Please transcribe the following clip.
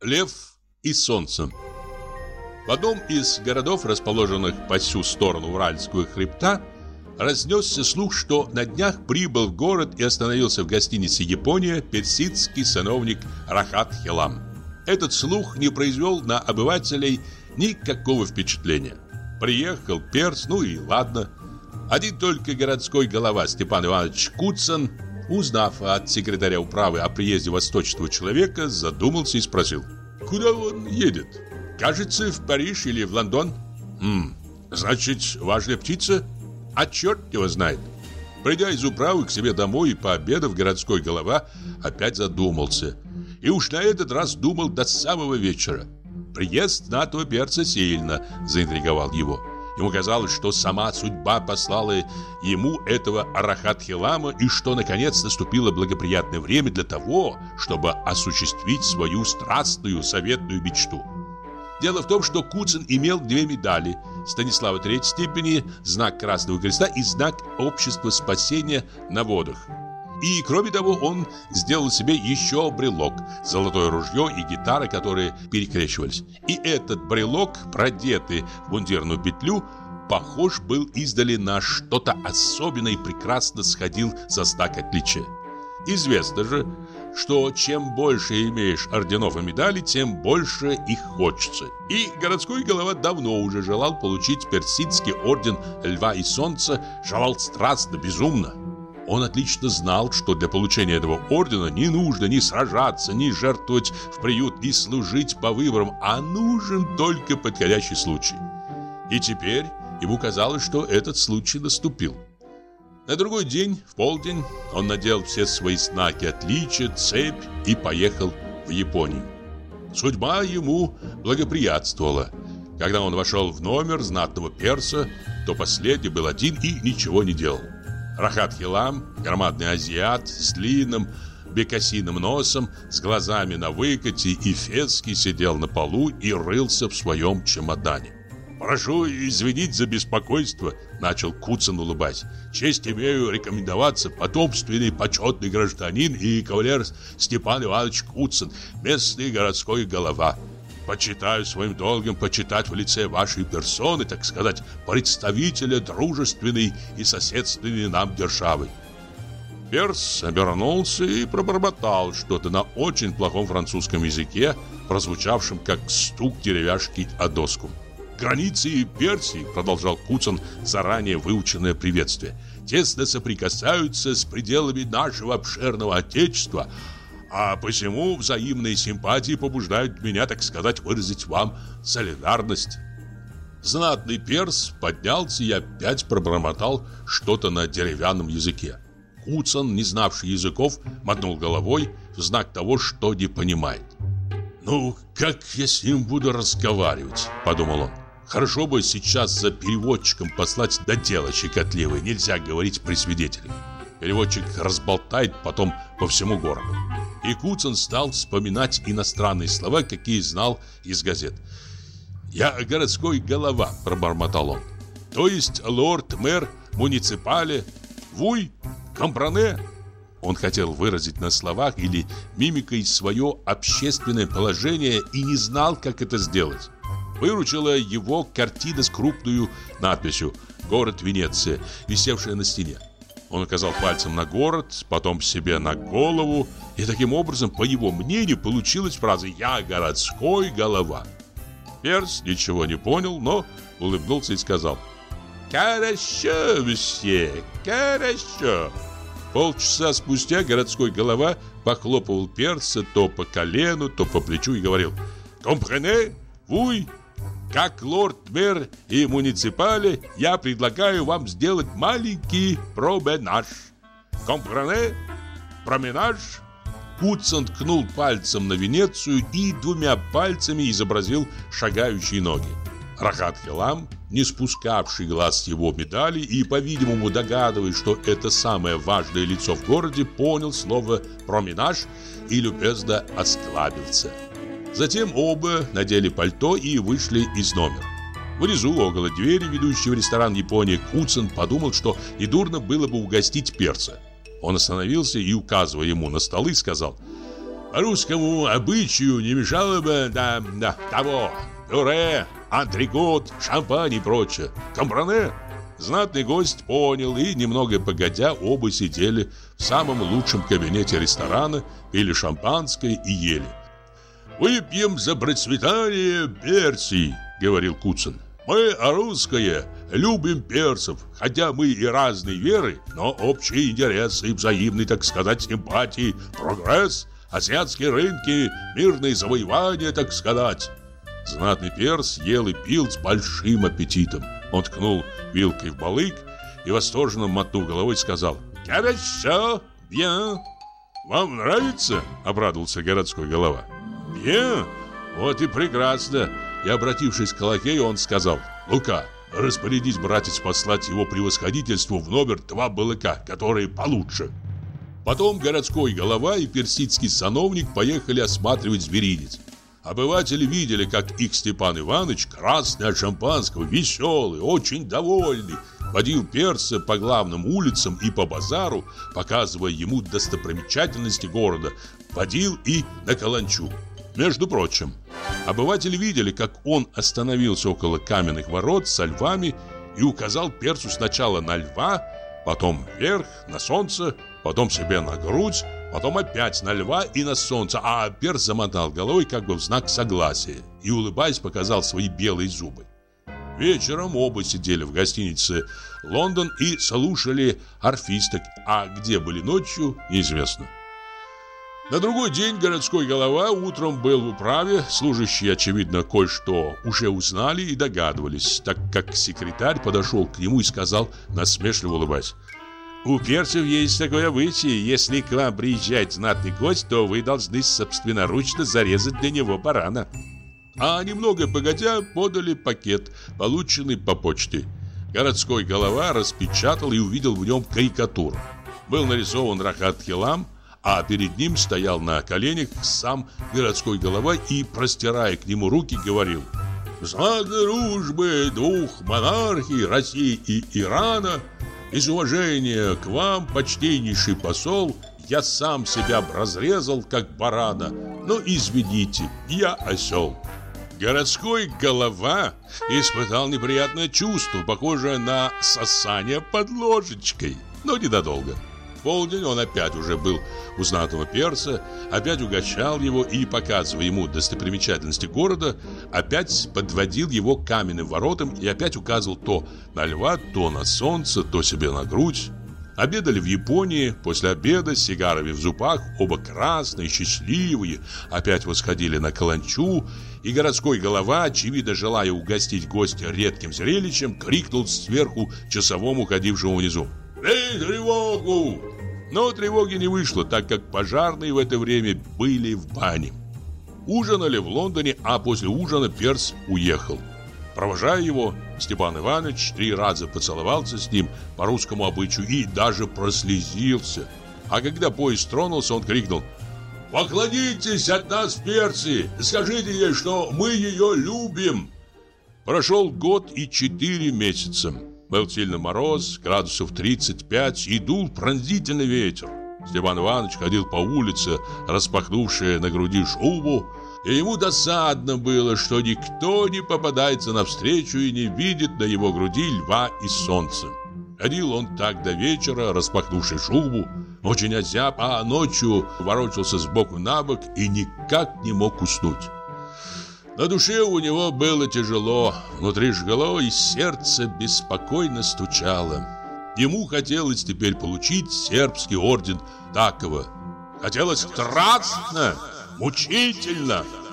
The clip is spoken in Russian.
Лев и солнце. В одном из городов, расположенных по всю сторону Уральского хребта, разнесся слух, что на днях прибыл в город и остановился в гостинице «Япония» персидский сановник Рахат Хилам. Этот слух не произвел на обывателей никакого впечатления. Приехал перс, ну и ладно. Один только городской голова Степан Иванович Куцин, узнав от секретаря управы о приезде восточного человека, задумался и спросил: «Куда он едет? Кажется, в Париж или в Лондон?» Значит, важная птица? А черт его знает». Придя из управы к себе домой и пообедав, городской голова опять задумался. И уж на этот раз думал до самого вечера. Приезд знатного перца сильно заинтриговал его. Ему казалось, что сама судьба послала ему этого Рахат-Хилама и что, наконец, наступило благоприятное время для того, чтобы осуществить свою страстную советную мечту. Дело в том, что Куцин имел две медали: Станислава третьей степени, знак Красного Креста и знак Общества спасения на водах. И, кроме того, он сделал себе еще брелок, золотое ружье и гитара, которые перекрещивались. И этот брелок, продетый в мундирную петлю, похож был издали на что-то особенное и прекрасно сходил за знак отличия. Известно же, что чем больше имеешь орденов и медалей, тем больше их хочется. И городской голова давно уже желал получить персидский орден Льва и Солнца, желал страстно, безумно. Он отлично знал, что для получения этого ордена не нужно ни сражаться, ни жертвовать в приют, ни служить по выборам, а нужен только подходящий случай. И теперь ему казалось, что этот случай наступил. На другой день, в полдень, он надел все свои знаки отличия, цепь и поехал в Японию. Судьба ему благоприятствовала. Когда он вошел в номер знатного перса, то последний был один и ничего не делал. Рахат Хилам, громадный азиат с длинным бекасиным носом, с глазами на выкате и фески, сидел на полу и рылся в своем чемодане. «Прошу извинить за беспокойство», — начал Куцин, улыбаясь. «Честь имею рекомендоваться, потомственный почетный гражданин и кавалер Степан Иванович Куцин, местный городской голова. Почитаю своим долгом почитать в лице вашей персоны, так сказать, представителя дружественной и соседственной нам державы». Перс обернулся и пробормотал что-то на очень плохом французском языке, прозвучавшем как стук деревяшки о доску. «Границы Персии, — продолжал Куцин заранее выученное приветствие, — тесно соприкасаются с пределами нашего обширного отечества, а посему взаимные симпатии побуждают меня, так сказать, выразить вам солидарность». Знатный перс поднялся и опять пробормотал что-то на деревянном языке. Куцин, не знавший языков, мотнул головой в знак того, что не понимает. «Ну, как я с ним буду разговаривать?» – подумал он. «Хорошо бы сейчас за переводчиком послать, да дело щекотливое, нельзя говорить при свидетелях. Переводчик разболтает потом по всему городу». И Куцин стал вспоминать иностранные слова, какие знал из газет. «Я городской голова», – пробормотал он. «То есть лорд-мэр муниципале, вуй, компране». Он хотел выразить на словах или мимикой свое общественное положение и не знал, как это сделать. Выручила его картина с крупной надписью «Город Венеция», висевшая на стене. Он указал пальцем на город, потом себе на голову, и таким образом, по его мнению, получилась фраза «Я городской голова». Перс ничего не понял, но улыбнулся и сказал: «Хорошо, месье, хорошо». Полчаса спустя городской голова похлопывал перса то по колену, то по плечу и говорил: «Компрене, вуй, как лорд-мэр и муниципале, я предлагаю вам сделать маленький променаж. Компрене, променаж». Куцин ткнул пальцем на Венецию и двумя пальцами изобразил шагающие ноги. Рахат Хилам, не спускавший глаз с его медали и, по-видимому, догадываясь, что это самое важное лицо в городе, понял слово «променаж» и любезно осклабился. Затем оба надели пальто и вышли из номера. Внизу, около двери, ведущей в ресторан «Япония», Куцин подумал, что недурно было бы угостить перца. Он остановился и, указывая ему на столы, сказал: По русскому обычаю не мешало бы того пюре, антрикот, шампань и прочее. Компране? Знатный гость понял, и немного погодя оба сидели в самом лучшем кабинете ресторана, пили шампанское и ели. «Выпьем за процветание Персии», — говорил Куцин. «Мы, русские, любим персов, хотя мы и разной веры, но общие интересы, взаимные, так сказать, симпатии, прогресс, азиатские рынки, мирные завоевания, так сказать». Знатный перс ел и пил с большим аппетитом. Он ткнул вилкой в балык и, восторженно мотнув головой, сказал: «Хорошо, bien». «Вам нравится?» — обрадовался городской голова. «Bien, вот и прекрасно». И, обратившись к лакею, он сказал: «Лука, распорядись, братец, послать его превосходительству в номер 2 балыка, которые получше». Потом городской голова и персидский сановник поехали осматривать зверинец. Обыватели видели, как их Степан Иванович, красный от шампанского, веселый, очень довольный, водил перса по главным улицам и по базару, показывая ему достопримечательности города, водил и на каланчу. Между прочим, обыватели видели, как он остановился около каменных ворот со львами и указал персу сначала на льва, потом вверх, на солнце, потом себе на грудь, потом опять на льва и на солнце, а перс замотал головой как бы в знак согласия и, улыбаясь, показал свои белые зубы. Вечером оба сидели в гостинице «Лондон» и слушали арфисток, а где были ночью, неизвестно. На другой день городской голова утром был в управе, служащие, очевидно, кое-что уже узнали и догадывались, так как секретарь подошел к нему и сказал, насмешливо улыбаясь: «У персов есть такое обычай, если к вам приезжает знатный гость, то вы должны собственноручно зарезать для него барана». А немного погодя подали пакет, полученный по почте. Городской голова распечатал и увидел в нем карикатуру. Был нарисован Рахат Хилам, а перед ним стоял на коленях сам городской голова и, простирая к нему руки, говорил: «В знак дружбы двух монархий, России и Ирана, из уважения к вам, почтеннейший посол, я сам себя разрезал, как барана, но извините, я осел». Городской голова испытал неприятное чувство, похожее на сосание под ложечкой, но ненадолго. В полдень он опять уже был у знатного перса, опять угощал его и, показывая ему достопримечательности города, опять подводил его к каменным воротам и опять указывал то на льва, то на солнце, то себе на грудь. Обедали в Японии, после обеда с сигарами в зубах, оба красные, счастливые, опять восходили на каланчу, и городской голова, очевидно желая угостить гостя редким зрелищем, крикнул сверху часовому, ходившему внизу: «Бей тревогу!» Но тревоги не вышло, так как пожарные в это время были в бане. Ужинали в Лондоне, а после ужина перс уехал. Провожая его, Степан Иванович 3 раза поцеловался с ним по русскому обычаю и даже прослезился. А когда поезд тронулся, он крикнул: «Поклонитесь от нас, персы! Скажите ей, что мы ее любим!» Прошел год и 4 месяца. Был сильный мороз, градусов 35, и дул пронзительный ветер. Степан Иванович ходил по улице, распахнувший на груди шубу, и ему досадно было, что никто не попадается навстречу и не видит на его груди льва и солнца. Ходил он так до вечера, распахнувший шубу, очень озяб, а ночью ворочался сбоку на бок и никак не мог уснуть. На душе у него было тяжело, внутри жгло и сердце беспокойно стучало. Ему хотелось теперь получить сербский орден Такова. Хотелось страстно, мучительно.